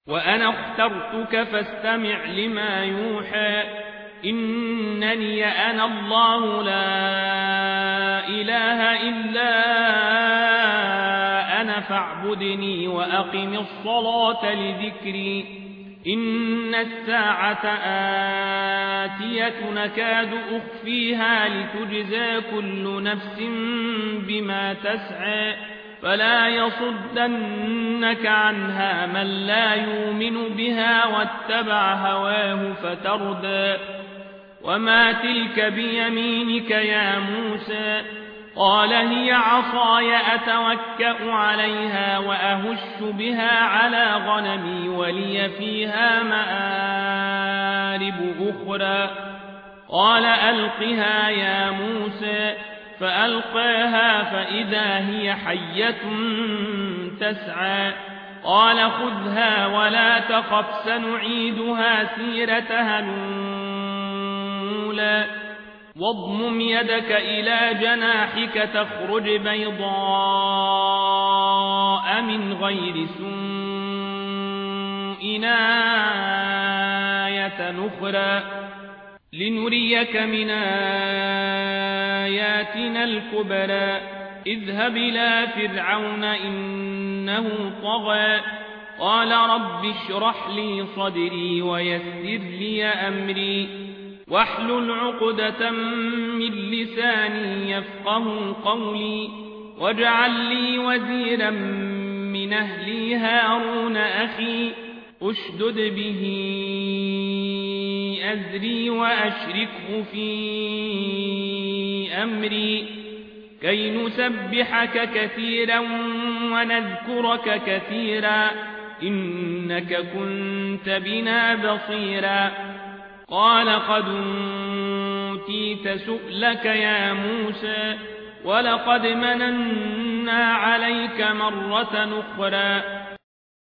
وأنا اخترتك فاستمع لما يوحى إنني أنا الله لا إله إلا أنا فاعبدني وأقم الصلاة لذكري إن الساعة آتية نكاد أخفيها لتجزى كل نفس بما تسعى فلا يصدنك عنها من لا يؤمن بها واتبع هواه فتردى وما تلك بيمينك يا موسى قال هي عصاي أتوكأ عليها وأهش بها على غنمي ولي فيها مآرب أخرى قال ألقها يا موسى فألقاها فإذا هي حية تسعى قال خذها ولا تخف سنعيدها سيرتها الأولى واضمم يدك إلى جناحك تخرج بيضاء من غير سوء آية أخرى لنريك من آياتنا الكبرى اذهب إلى فرعون إنه طغى قال رب اشرح لي صدري ويسر لي أمري واحلل عقدة من لساني يفقه قولي واجعل لي وزيرا من أهلي هارون أخي أشدد به أزري وأشركه في أمري كي نسبحك كثيرا ونذكرك كثيرا إنك كنت بنا بصيرا قال قد أوتيت سؤلك يا موسى ولقد مننا عليك مرة أخرى